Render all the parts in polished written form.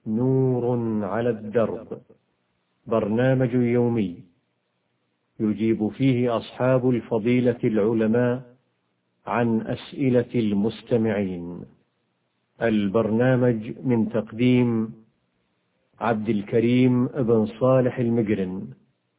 نور على الدرب، برنامج يومي يجيب فيه أصحاب الفضيلة العلماء عن أسئلة المستمعين. البرنامج من تقديم عبد الكريم بن صالح المقرن،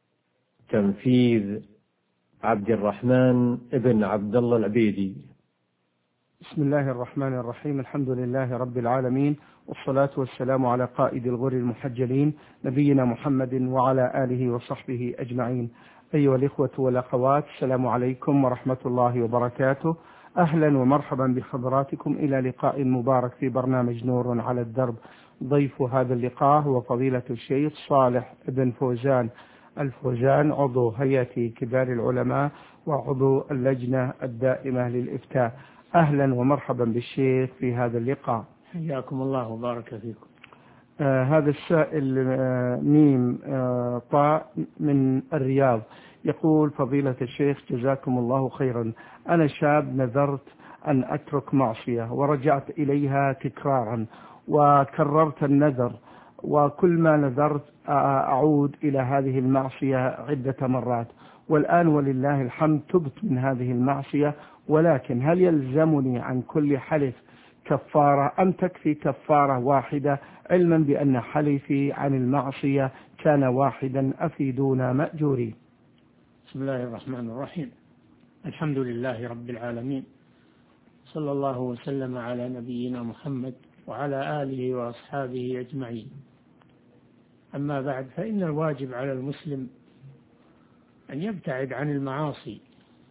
تنفيذ عبد الرحمن بن عبد الله العبيدي. بسم الله الرحمن الرحيم. الحمد لله رب العالمين، والصلاة والسلام على قائد الغر المحجلين نبينا محمد وعلى آله وصحبه أجمعين. أيها الإخوة والأخوات، السلام عليكم ورحمة الله وبركاته. أهلا ومرحبا بحضراتكم إلى لقاء مبارك في برنامج نور على الدرب. ضيف هذا اللقاء هو فضيلة الشيخ صالح بن فوزان الفوزان، عضو هيئة كبار العلماء وعضو اللجنة الدائمة للإفتاء. أهلا ومرحبا بالشيخ في هذا اللقاء. حياكم الله وبارك فيكم. هذا السائل ميم طاء من الرياض، يقول: فضيلة الشيخ جزاكم الله خيرا، أنا شاب نذرت أن أترك معصية ورجعت إليها تكرارا وكررت النذر، وكل ما نذرت أعود إلى هذه المعصية عدة مرات، والآن ولله الحمد تبت من هذه المعصية، ولكن هل يلزمني عن كل حلف كفارة أم تكفي كفارة واحدة، علما بأن حلفي عن المعصية كان واحدا؟ أفيدونا مأجورين. بسم الله الرحمن الرحيم. الحمد لله رب العالمين، صلى الله وسلم على نبينا محمد وعلى آله وأصحابه أجمعين. أما بعد، فإن الواجب على المسلم أن يبتعد عن المعاصي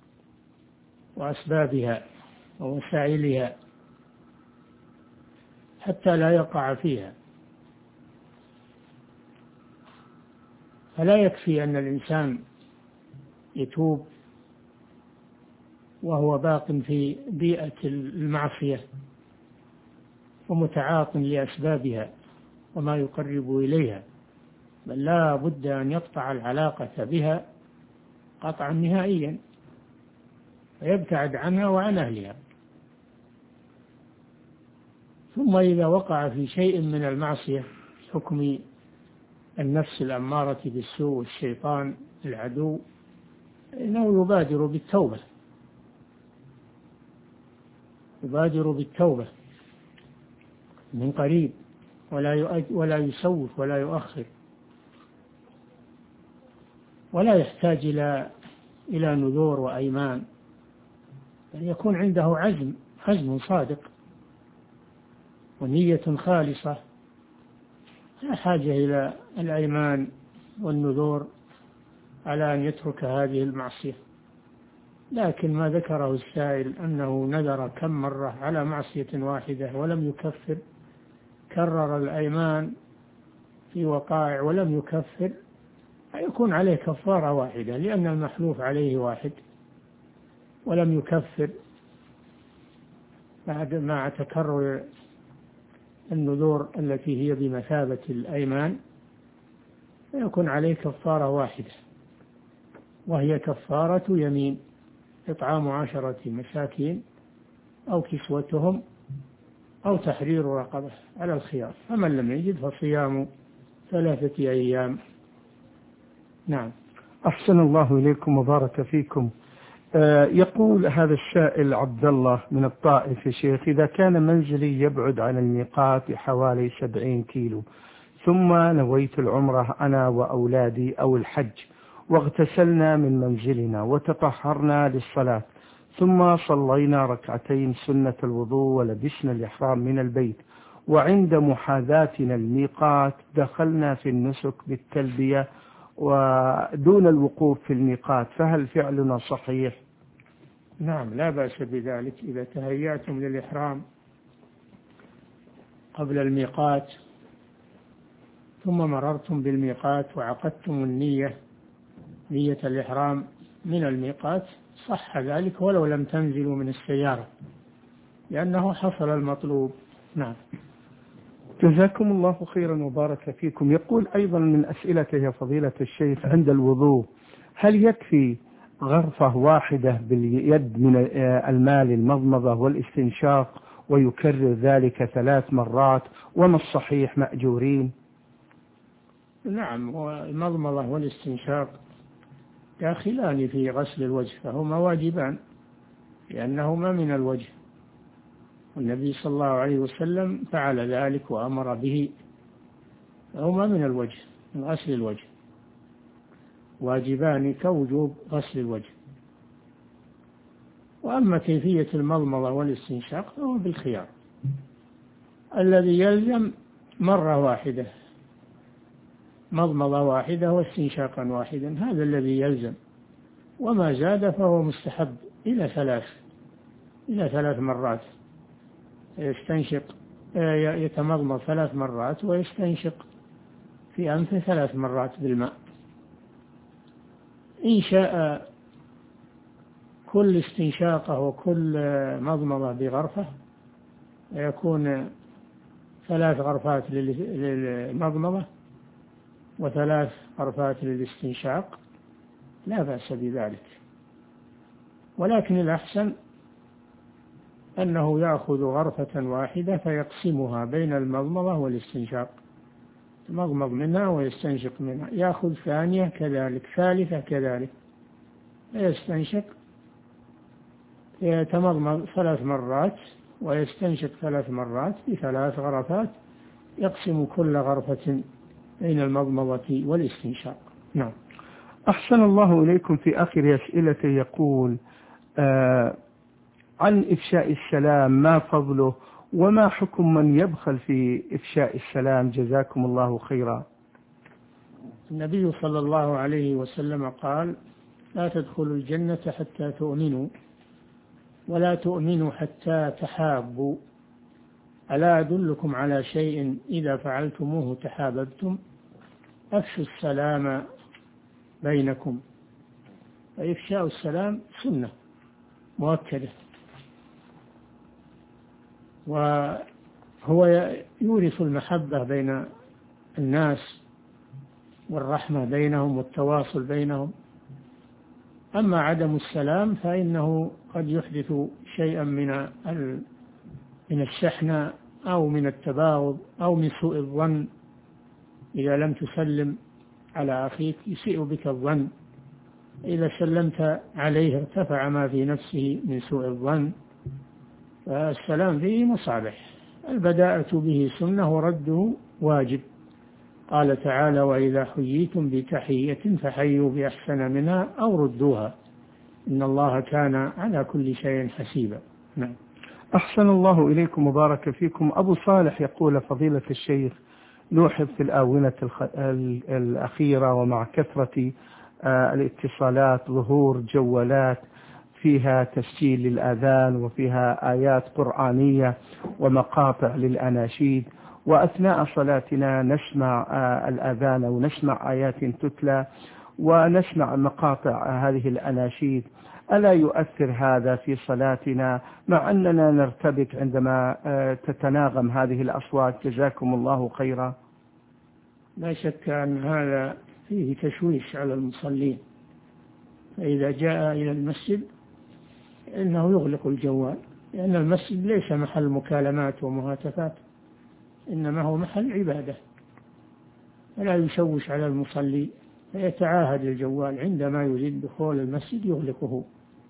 وأسبابها ووسائلها حتى لا يقع فيها. فلا يكفي أن الإنسان يتوب وهو باق في بيئة المعصية ومتعاط لأسبابها وما يقرب إليها، بل لا بد أن يقطع العلاقة بها قطعا نهائيا ويبتعد عنها وعن أهلها. ثم إذا وقع في شيء من المعصية حكم النفس الأمارة بالسوء والشيطان العدو، إنه يبادر بالتوبة من قريب، ولا يسوف ولا يؤخر، ولا يحتاج إلى نذور وأيمان، بل يكون عنده عزم صادق ونية خالصة، لا حاجة إلى الأيمان والنذور على أن يترك هذه المعصية. لكن ما ذكره السائل أنه نذر كم مرة على معصية واحدة ولم يكفر، كرر الأيمان في وقائع ولم يكفر، يكون عليه كفارة واحدة، لأن المحلوف عليه واحد ولم يكفر مع تكرر النذور التي هي بمثابة الأيمان، يكون عليه كفارة واحدة، وهي كفارة يمين: إطعام 10 مساكين أو كسوتهم أو تحرير رقبة على الخيار، فمن لم يجد فصيام 3 أيام. نعم. أحسن الله إليكم وبارك فيكم. يقول هذا السائل عبد الله من الطائف: يا شيخ، إذا كان منزلي يبعد عن الميقات حوالي 70 كيلو، ثم نويت العمرة أنا وأولادي أو الحج، واغتسلنا من منزلنا وتطهرنا للصلاة، ثم صلينا ركعتين سنة الوضوء ولبسنا الإحرام من البيت، وعند محاذاتنا الميقات دخلنا في النسك بالتلبية ودون الوقوف في الميقات، فهل فعلنا صحيح؟ نعم، لا بأس بذلك. إذا تهيأتم للإحرام قبل الميقات ثم مررتم بالميقات وعقدتم نية الإحرام من الميقات، صح ذلك ولو لم تنزلوا من السيارة، لأنه حصل المطلوب. نعم. جزاكم الله خيرا وبارك فيكم. يقول أيضا من أسئلته يا فضيلة الشيخ: عند الوضوء هل يكفي غرفة واحدة باليد من الماء للمضمضة والاستنشاق، ويكرر ذلك 3 مرات، وما الصحيح مأجورين؟ نعم، والمضمضة والاستنشاق داخلان في غسل الوجه، فهما واجبان لأنهما من الوجه، والنبي صلى الله عليه وسلم فعل ذلك وأمر به، فهما من الوجه، من غسل الوجه، واجبان كوجوب غسل الوجه. وأما كيفية المضمضة والاستنشاق فهو بالخيار، الذي يلزم مرة واحدة، مضمضة واحدة واستنشاقا واحدا، هذا الذي يلزم، وما زاد فهو مستحب إلى 3 مرات، يستنشق يتمضمض 3 مرات ويستنشق في أنفه 3 مرات بالماء. إن شاء كل استنشاقه وكل مضمضة بغرفة يكون 3 غرفات للمضمضة و3 غرفات للاستنشاق، لا بأس بذلك، ولكن الأحسن أنه يأخذ غرفة واحدة فيقسمها بين المضمضة والاستنشاق، يمضمض منها ويستنشق منها، يأخذ ثانية كذلك، ثالثة كذلك، يستنشق، يتمضمض 3 مرات ويستنشق 3 مرات ب3 غرفات، يقسم كل غرفة بين المضمضة والاستنشاق. نعم. أحسن الله إليكم. في آخر أسئلة يقول عن إفشاء السلام، ما فضله وما حكم من يبخل في إفشاء السلام؟ جزاكم الله خيرا. النبي صلى الله عليه وسلم قال: لا تدخلوا الجنة حتى تؤمنوا، ولا تؤمنوا حتى تحابوا، ألا أدلكم على شيء إذا فعلتموه تحاببتم؟ أفشوا السلام بينكم. فإفشاء السلام سنة مؤكدة، وهو يورث المحبة بين الناس والرحمة بينهم والتواصل بينهم. أما عدم السلام فإنه قد يحدث شيئا من الشحنة أو من التباغض أو من سوء الظن، إذا لم تسلم على أخيك يسيء بك الظن، إذا سلمت عليه ارتفع ما في نفسه من سوء الظن. فالسلام فيه مصالح، البداءة به سنة ورده واجب. قال تعالى: وإذا حييتم بتحية فحيوا بأحسن منها أو ردوها إن الله كان على كل شيء حسيبا. نعم. أحسن الله إليكم وبارك فيكم. أبو صالح يقول: فضيلة الشيخ، نوحظ في الآونة الأخيرة ومع كثرة الاتصالات ظهور جوالات فيها تسجيل للآذان وفيها آيات قرآنية ومقاطع للأناشيد، وأثناء صلاتنا نسمع الآذان ونسمع آيات تتلى ونسمع مقاطع هذه الأناشيد، ألا يؤثر هذا في صلاتنا مع أننا نرتبك عندما تتناغم هذه الأصوات؟ جزاكم الله خيرا. لا شك أن هذا فيه تشويش على المصلين، فإذا جاء إلى المسجد إنه يغلق الجوال، لأن المسجد ليس محل مكالمات ومهاتفات، إنما هو محل عبادة، فلا يشوش على المصلي، فيتعاهد الجوال عندما يريد دخول المسجد يغلقه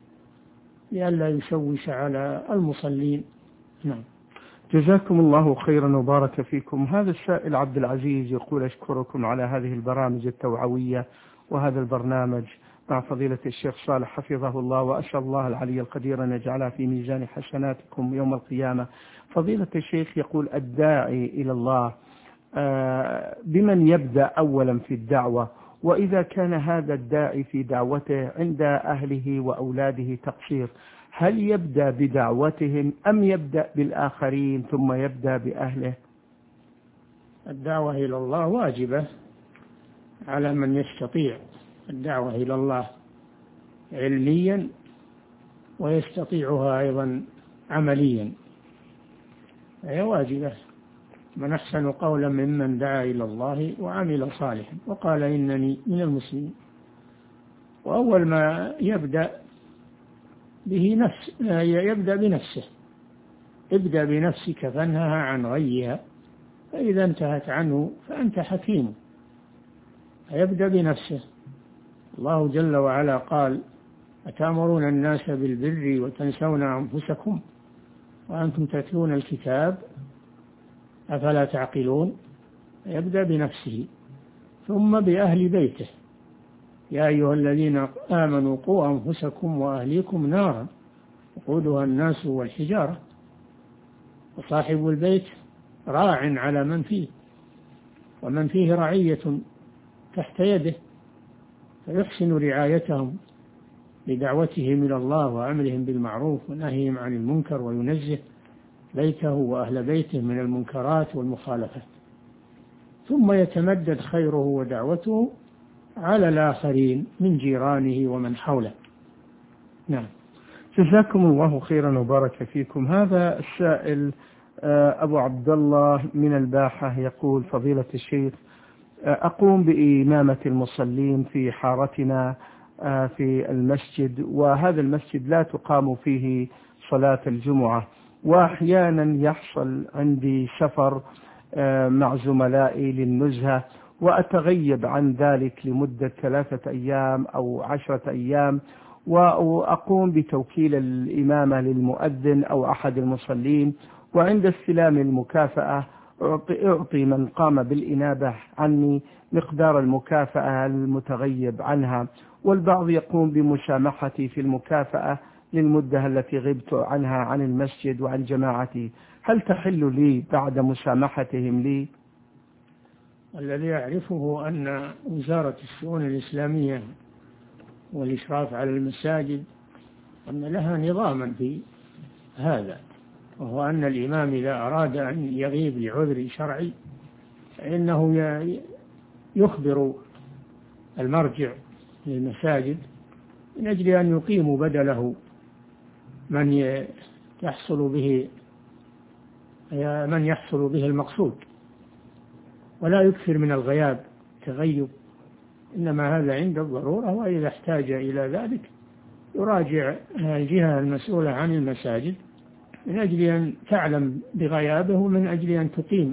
لئلا يشوش على المصلين. نعم. جزاكم الله خيرا وبارك فيكم. هذا السائل عبد العزيز يقول: أشكركم على هذه البرامج التوعوية وهذا البرنامج مع فضيلة الشيخ صالح حفظه الله، وأسأل الله العلي القدير أن يجعلها في ميزان حسناتكم يوم القيامة. فضيلة الشيخ يقول: الداعي إلى الله بمن يبدأ أولا في الدعوة؟ وإذا كان هذا الداعي في دعوته عند أهله وأولاده تقصير، هل يبدأ بدعوتهم أم يبدأ بالآخرين ثم يبدأ بأهله؟ الدعوة إلى الله واجبة على من يستطيع الدعوة إلى الله علميا، ويستطيعها أيضا عمليا، هي واجبة. من أحسن قولا ممن دعا إلى الله وعمل صالحا وقال إنني من المسلمين. وأول ما يبدأ به يبدأ بنفسه، ابدأ بنفسك فانهها عن غيها، فإذا انتهت عنه فأنت حكيم. فيبدأ بنفسه. الله جل وعلا قال: أتأمرون الناس بالبر وتنسون أنفسكم وأنتم تتلون الكتاب أفلا تعقلون. يبدأ بنفسه ثم بأهل بيته: يا أيها الذين آمنوا قوا أنفسكم وأهليكم نارا وقودها الناس والحجارة. وصاحب البيت راع على من فيه، ومن فيه رعية تحت يده، فيحسن رعايتهم بدعوتهم إلى الله وأمرهم بالمعروف ونهيهم عن المنكر، وينزه بيته وأهل بيته من المنكرات والمخالفات، ثم يتمدد خيره ودعوته على الآخرين من جيرانه ومن حوله. نعم. جزاكم الله خيرا وبارك فيكم. هذا السائل أبو عبد الله من الباحة يقول: فضيلة الشيخ، أقوم بإمامة المصلين في حارتنا في المسجد، وهذا المسجد لا تقام فيه صلاة الجمعة، وأحيانا يحصل عندي سفر مع زملائي للنزهة، وأتغيب عن ذلك لمدة 3 أيام أو 10 أيام، وأقوم بتوكيل الإمامة للمؤذن أو أحد المصلين، وعند استلام المكافأة أعطي من قام بالإنابة عني مقدار المكافأة المتغيب عنها، والبعض يقوم بمسامحتي في المكافأة للمدة التي غبت عنها عن المسجد وعن جماعتي. هل تحل لي بعد مسامحتهم لي؟ الذي أعرفه أن وزارة الشؤون الإسلامية والإشراف على المساجد أن لها نظاما في هذا، وهو أن الإمام إذا أراد أن يغيب لعذر شرعي فإنه يخبر المرجع للمساجد من أجل أن يقيموا بدله من يحصل به المقصود، ولا يكثر من الغياب تغيب، إنما هذا عند الضرورة، وإذا احتاج إلى ذلك يراجع الجهة المسؤولة عن المساجد من أجل أن تعلم بغيابه، من أجل أن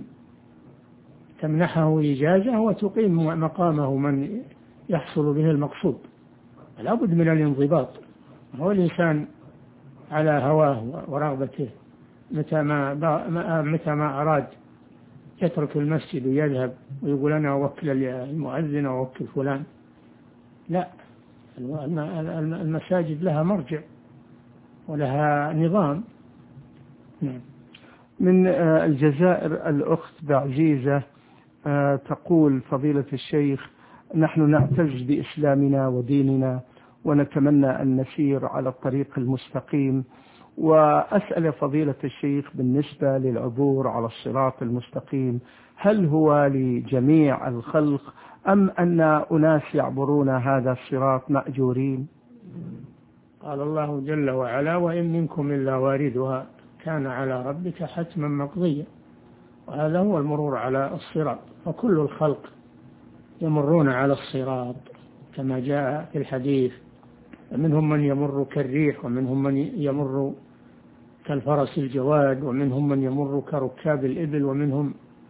تمنحه إجازة وتقيم مقامه من يحصل به المقصود. لا بد من الانضباط. هو الإنسان على هواه ورغبته، متى ما أراد يترك المسجد ويذهب ويقول أنا أوكل المؤذن أو أوكل فلان. لا، المساجد لها مرجع ولها نظام. نعم. من الجزائر الأخت بعزيزة تقول: فضيلة الشيخ، نحن نعتز بإسلامنا وديننا ونتمنى أن نسير على الطريق المستقيم، وأسأل فضيلة الشيخ بالنسبة للعبور على الصراط المستقيم، هل هو لجميع الخلق أم أن أناس يعبرون هذا الصراط مأجورين؟ قال الله جل وعلا: وإن منكم إلا واردها كان على ربك حتما مقضيا. وهذا هو المرور على الصراط، فكل الخلق يمرون على الصراط كما جاء في الحديث، ومنهم من يمر كالريح، ومنهم من يمر كالفرس الجواد، ومنهم من يمر كركاب الإبل، ومنهم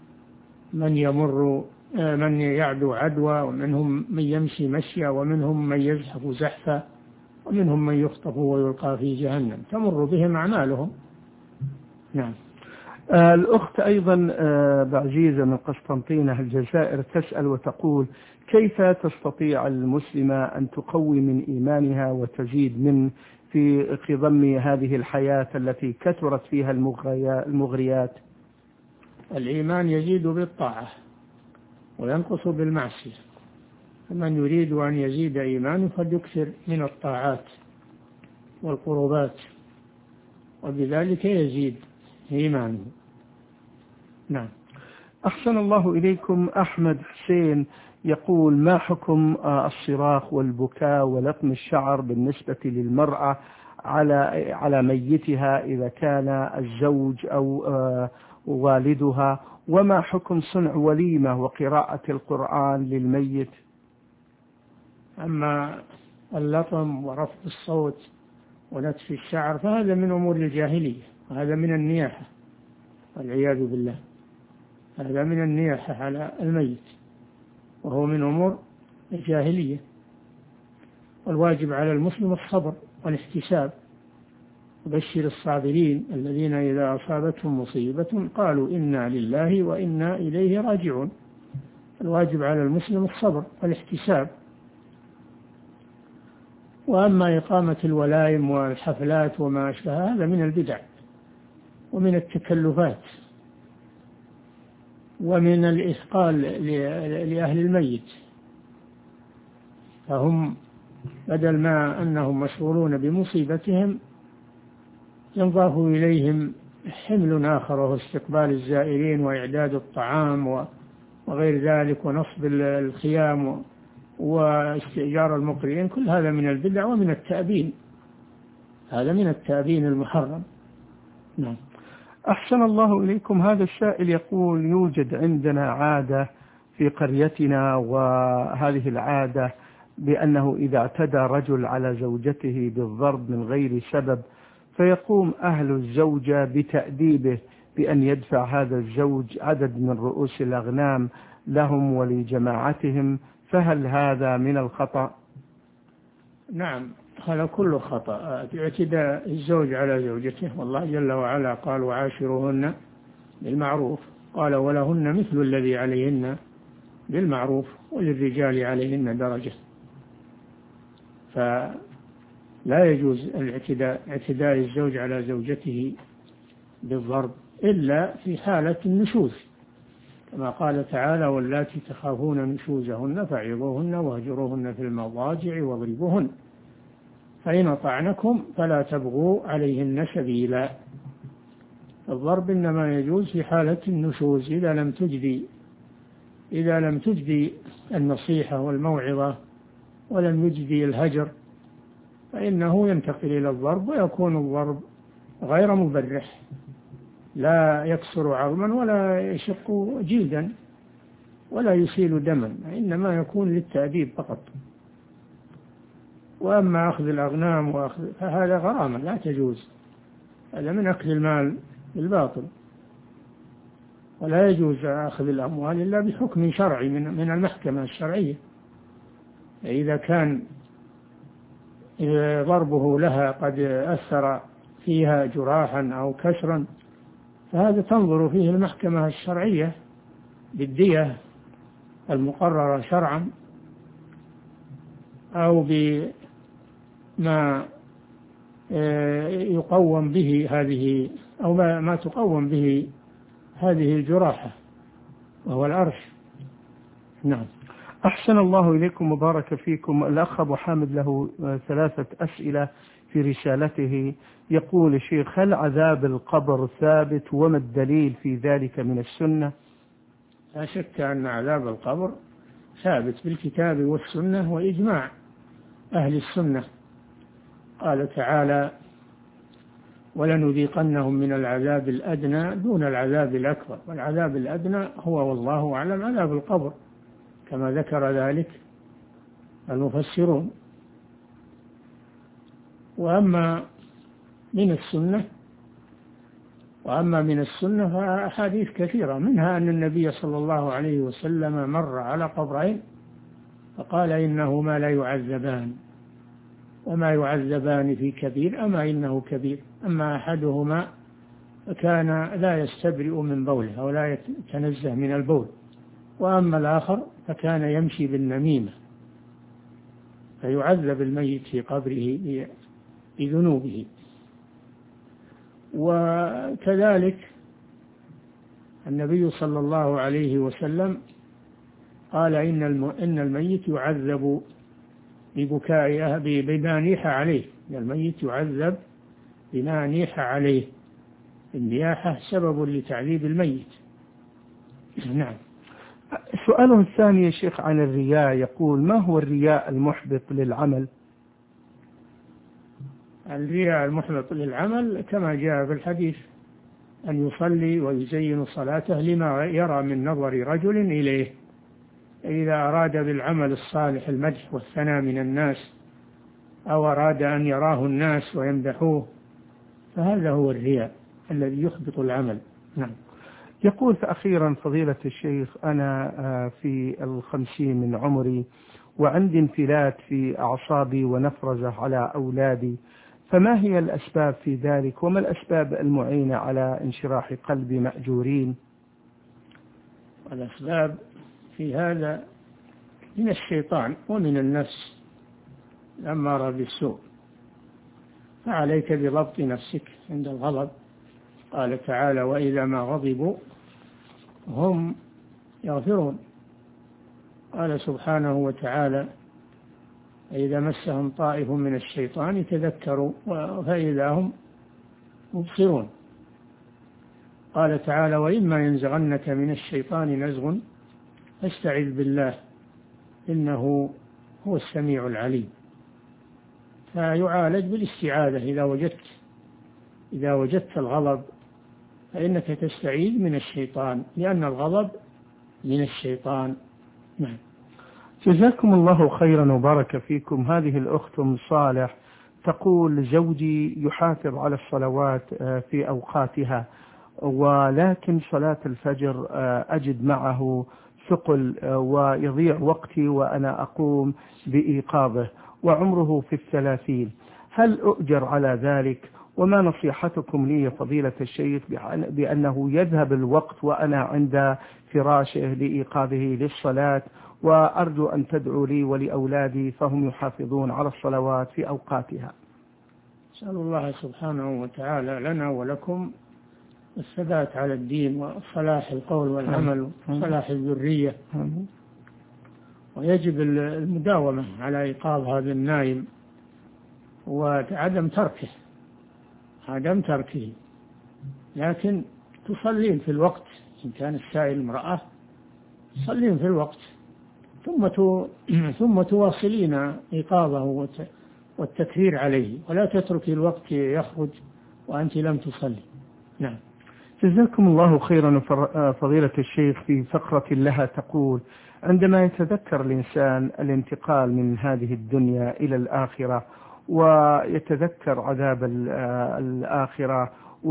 من يعدو عدوى، ومنهم من يمشي مشيا، ومنهم من يزحف زحفا، ومنهم من يخطف ويلقى في جهنم، تمر بهم أعمالهم. نعم. الأخت أيضا بعزيزة من قسطنطينة الجزائر تسأل وتقول: كيف تستطيع المسلمة أن تقوي من إيمانها وتزيد من في خضم هذه الحياة التي كثرت فيها المغريات؟ الإيمان يزيد بالطاعة وينقص بالمعصية، فمن يريد أن يزيد إيمانه فليكثر من الطاعات والقربات، وبذلك يزيد إيمانه. نعم. أحسن الله إليكم. أحمد حسين يقول: ما حكم الصراخ والبكاء ولطم الشعر بالنسبة للمرأة على ميتها إذا كان الزوج أو والدها، وما حكم صنع وليمة وقراءة القرآن للميت؟ أما اللطم ورفع الصوت ونتف الشعر فهذا من أمور الجاهلية، هذا من النياحة والعياذ بالله، هذا من النياحة على الميت، وهو من أمور الجاهلية. والواجب على المسلم الصبر والاحتساب. وبشر الصابرين الذين إذا أصابتهم مصيبة قالوا إنا لله وإنا إليه راجعون. الواجب على المسلم الصبر والاحتساب. وأما إقامة الولائم والحفلات وما أشبه هذا من البدع ومن التكلفات ومن الإثقال لأهل الميت، فهم بدل ما أنهم مشغولون بمصيبتهم ينضاف إليهم حمل آخر، وهو استقبال الزائرين وإعداد الطعام وغير ذلك، ونصب الخيام واستئجار المقرئين. كل هذا من البدع ومن التأبين، هذا من التأبين المحرم. نعم. أحسن الله إليكم. هذا السائل يقول: يوجد عندنا عادة في قريتنا، وهذه العادة بأنه إذا اعتدى رجل على زوجته بالضرب من غير سبب فيقوم أهل الزوجة بتأديبه بأن يدفع هذا الزوج عدد من رؤوس الأغنام لهم ولجماعتهم، فهل هذا من الخطأ؟ نعم، هذا كله خطأ، اعتداء الزوج على زوجته. والله جل وعلا قال: وعاشروهن بالمعروف، قال: ولهن مثل الذي عليهن بالمعروف وللرجال عليهن درجة. فلا يجوز اعتداء الزوج على زوجته بالضرب إلا في حالة النشوز، كما قال تعالى: واللاتي تخافون نشوزهن فعظوهن واهجروهن في المضاجع واضربوهن فإن أطعنكم فلا تبغوا عليهن سبيلا. الضرب إنما يجوز في حالة النشوز، إذا لم تجدي النصيحة والموعظة ولم يجدي الهجر فإنه ينتقل إلى الضرب، ويكون الضرب غير مبرح، لا يكسر عظما ولا يشق جلدا ولا يسيل دما، إنما يكون للتأديب فقط. وأما أخذ الأغنام فهذا غرامة لا تجوز، هذا من أكل المال بالباطل، ولا يجوز أخذ الأموال إلا بحكم شرعي من المحكمة الشرعية. إذا كان ضربه لها قد أثر فيها جراحا أو كسرا فهذا تنظر فيه المحكمة الشرعية بالدية المقررة شرعا، أو بما يقوم به هذه، أو ما تقوم به هذه الجراحة، وهو الأرش. نعم. أحسن الله إليكم وبارك فيكم. الأخ أبو حامد له 3 أسئلة في رسالته. يقول: شيخ، هل عذاب القبر ثابت، وما الدليل في ذلك من السنة؟ لا شك أن عذاب القبر ثابت بالكتاب والسنة وإجماع أهل السنة. قال تعالى: ولنذيقنهم من العذاب الأدنى دون العذاب الأكبر، والعذاب الأدنى هو والله أعلم عذاب القبر، كما ذكر ذلك المفسرون. وأما من السنة فأحاديث كثيرة، منها أن النبي صلى الله عليه وسلم مر على قبرين فقال: إنهما لا يعذبان وما يعذبان في كبير أما إنه كبير، أما أحدهما فكان لا يستبرئ من بوله أو لا يتنزه من البول، وأما الآخر فكان يمشي بالنميمة، فيعذب الميت في قبره بذنوبه. وكذلك النبي صلى الله عليه وسلم قال: إن الميت يعذب ببكائه بما نيح عليه، الميت يعذب بما نيح عليه، النياحة سبب لتعذيب الميت. نعم. سؤاله الثاني يا شيخ عن الرياء، يقول: ما هو الرياء المحبط للعمل؟ الرياء المحبط للعمل كما جاء في الحديث: أن يصلي ويزين صلاته لما يرى من نظر رجل إليه. إذا أراد بالعمل الصالح المدح والثناء من الناس، أو أراد أن يراه الناس ويمدحوه، فهذا هو الرياء. الذي يحبط العمل. نعم. يقول أخيرا فضيلة الشيخ، أنا في 50 من عمري وعندي انفلات في أعصابي ونفرزة على أولادي، فما هي الأسباب في ذلك، وما الأسباب المعينة على انشراح قلب مأجورين؟ الأسباب في هذا من الشيطان ومن النفس الأمارة بالسوء، فعليك بضبط نفسك عند الغضب. قال تعالى: وإذا ما غضبوا هم يغفرون. قال سبحانه وتعالى: فإذا مسهم طائف من الشيطان تذكروا فإذا هم مبصرون. قال تعالى: وإما ينزغنك من الشيطان نزغ فاستعذ بالله إنه هو السميع العليم. فيعالج بالاستعاذة. إذا وجدت الغضب فإنك تستعيذ من الشيطان، لأن الغضب من الشيطان. نعم. جزاكم الله خيرا وبارك فيكم. هذه الأخت أم صالح تقول: زوجي يحافظ على الصلوات في أوقاتها، ولكن صلاة الفجر أجد معه ثقل ويضيع وقتي وأنا أقوم بإيقاظه، وعمره في 30. هل أؤجر على ذلك؟ وما نصيحتكم لي فضيلة الشيخ بأنه يذهب الوقت وأنا عند فراشه لإيقاظه للصلاة، وأرجو أن تدعوا لي ولأولادي فهم يحافظون على الصلوات في أوقاتها. أسأل الله سبحانه وتعالى لنا ولكم الثبات على الدين وصلاح القول والعمل وصلاح الذرية. ويجب المداومة على إيقاظ هذا النائم وعدم تركه، لكن تصلين في الوقت. إن كان السائل امرأة تصلين في الوقت، ثم تواصلين إيقاظه والتكثير عليه، ولا تتركي الوقت يخرج وأنت لم تصلي. نعم. جزاكم الله خيرا. فضيلة الشيخ في فقرة لها تقول: عندما يتذكر الإنسان الانتقال من هذه الدنيا إلى الآخرة، ويتذكر عذاب الآخرة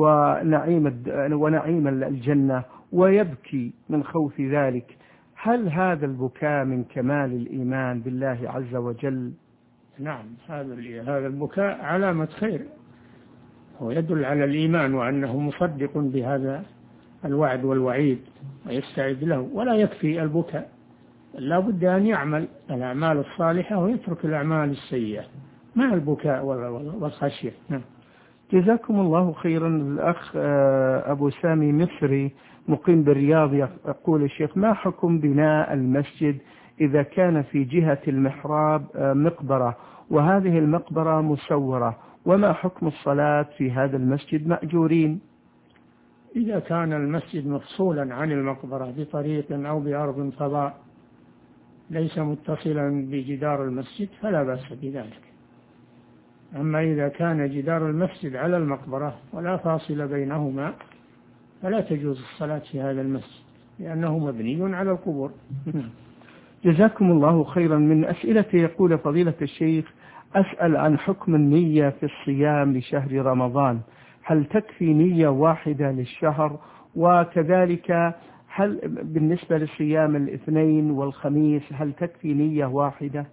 ونعيم الجنة ويبكي من خوف ذلك، هل هذا البكاء من كمال الإيمان بالله عز وجل؟ نعم، هذا البكاء علامة خير، ويدل على الإيمان وأنه مصدق بهذا الوعد والوعيد ويستعد له. ولا يكفي البكاء، لا بد أن يعمل الأعمال الصالحة ويترك الأعمال السيئة مع البكاء والخشية. جزاكم الله خيرا. الأخ أبو سامي مصري مقيم بالرياض يقول: الشيخ، ما حكم بناء المسجد إذا كان في جهة المحراب مقبرة وهذه المقبرة مسورة، وما حكم الصلاة في هذا المسجد مأجورين؟ إذا كان المسجد مفصولا عن المقبرة بطريق أو بأرض فضاء ليس متصلا بجدار المسجد فلا بأس بذلك. أما إذا كان جدار المسجد على المقبرة ولا فاصل بينهما فلا تجوز الصلاة في هذا المسجد لأنه مبني على القبور. جزاكم الله خيرا. من أسئلة يقول: فضيلة الشيخ، أسأل عن حكم النية في الصيام لشهر رمضان، هل تكفي نية واحدة للشهر؟ وكذلك هل بالنسبة لصيام الاثنين والخميس هل تكفي نية واحدة؟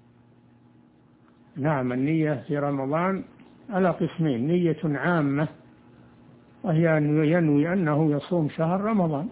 نعم، النية في رمضان على قسمين: نية عامة وهي أن ينوي أنه يصوم شهر رمضان،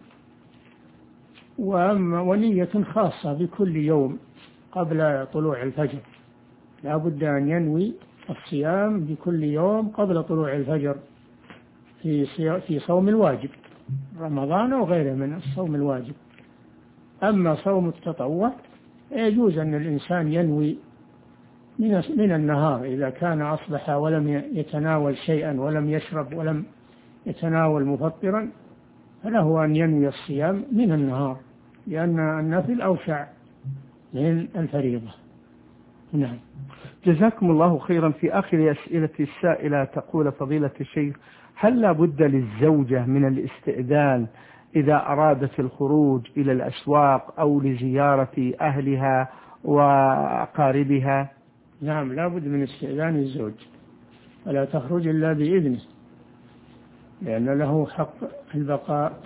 ونية خاصة بكل يوم قبل طلوع الفجر، لا بد أن ينوي الصيام بكل يوم قبل طلوع الفجر في صوم الواجب رمضان أو غيره من الصوم الواجب. أما صوم التطوع يجوز أن الإنسان ينوي من النهار، إذا كان أصبح ولم يتناول شيئا ولم يشرب ولم يتناول مفطرا فله أن ينوي الصيام من النهار، لأن النفل أوسع من الفريضة. نعم. جزاكم الله خيرا. في آخر أسئلة السائلة تقول: فضيلة الشيخ، هل لا بد للزوجة من الاستئذان إذا أرادت الخروج إلى الأسواق أو لزيارة أهلها وأقاربها؟ نعم، لا بد من استئذان الزوج، ولا تخرج إلا بإذنه. لأن له حق البقاء،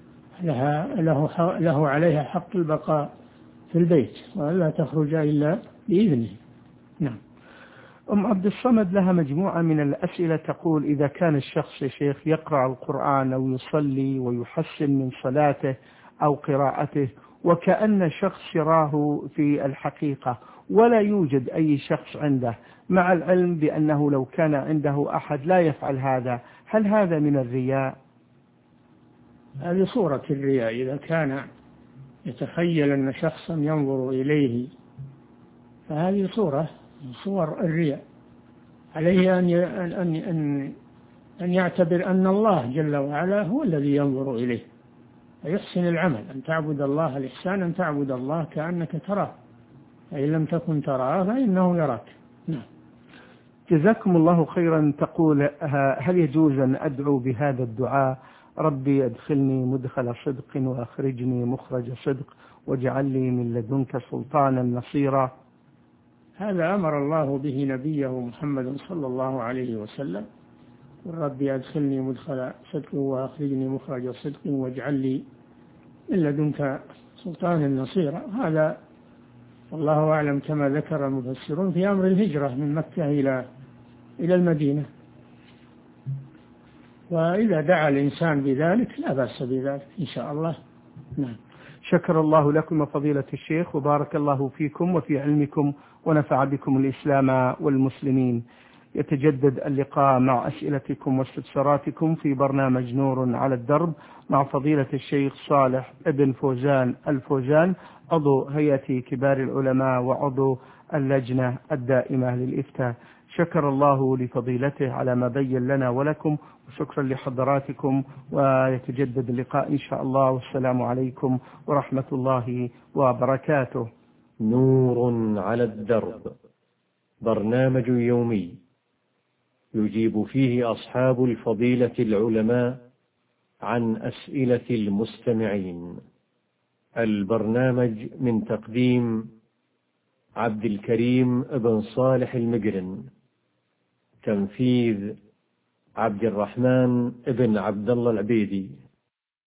له عليها حق البقاء في البيت ولا تخرج إلا بإذنه. نعم. أم عبد الصمد لها مجموعة من الأسئلة تقول: إذا كان الشخص يا شيخ يقرأ القرآن أو يصلي ويحسن من صلاته أو قراءته وكأن شخص يراه في الحقيقة ولا يوجد أي شخص عنده، مع العلم بأنه لو كان عنده أحد لا يفعل هذا، هل هذا من الرياء؟ هذه صورة الرياء. إذا كان يتخيل أن شخصا ينظر إليه فهذه صور الرياء. عليه أن يعتبر أن الله جل وعلا هو الذي ينظر إليه ويحسن العمل. أن تعبد الله، الإحسان أن تعبد الله كأنك تراه، فإن لم تكن تراه فإنه يراك. نعم. جزاكم الله خيرا. تقول: هل يجوز أن أدعو بهذا الدعاء: ربي أدخلني مدخل صدق وأخرجني مخرج صدق واجعل لي من لدنك سلطانا نصيرا؟ هذا أمر الله به نبيه محمد صلى الله عليه وسلم: ربي أدخلني مدخل صدق وأخرجني مخرج صدق واجعل لي من لدنك سلطانا نصيرا. هذا والله أعلم كما ذكر المفسرون في أمر الهجرة من مكة إلى المدينة. وإذا دعا الإنسان بذلك لا بأس بذلك إن شاء الله. نعم. شكر الله لكم فضيلة الشيخ وبارك الله فيكم وفي علمكم ونفع بكم الإسلام والمسلمين. يتجدد اللقاء مع أسئلتكم واستفساراتكم في برنامج نور على الدرب مع فضيلة الشيخ صالح ابن فوزان الفوزان، عضو هيئة كبار العلماء وعضو اللجنة الدائمة للإفتاء. شكر الله لفضيلته على ما بين لنا ولكم، وشكرا لحضراتكم، ويتجدد اللقاء إن شاء الله، والسلام عليكم ورحمة الله وبركاته. نور على الدرب، برنامج يومي يجيب فيه أصحاب الفضيلة العلماء عن أسئلة المستمعين. البرنامج من تقديم عبد الكريم بن صالح المقرن، تنفيذ عبد الرحمن بن عبد الله العبيدي.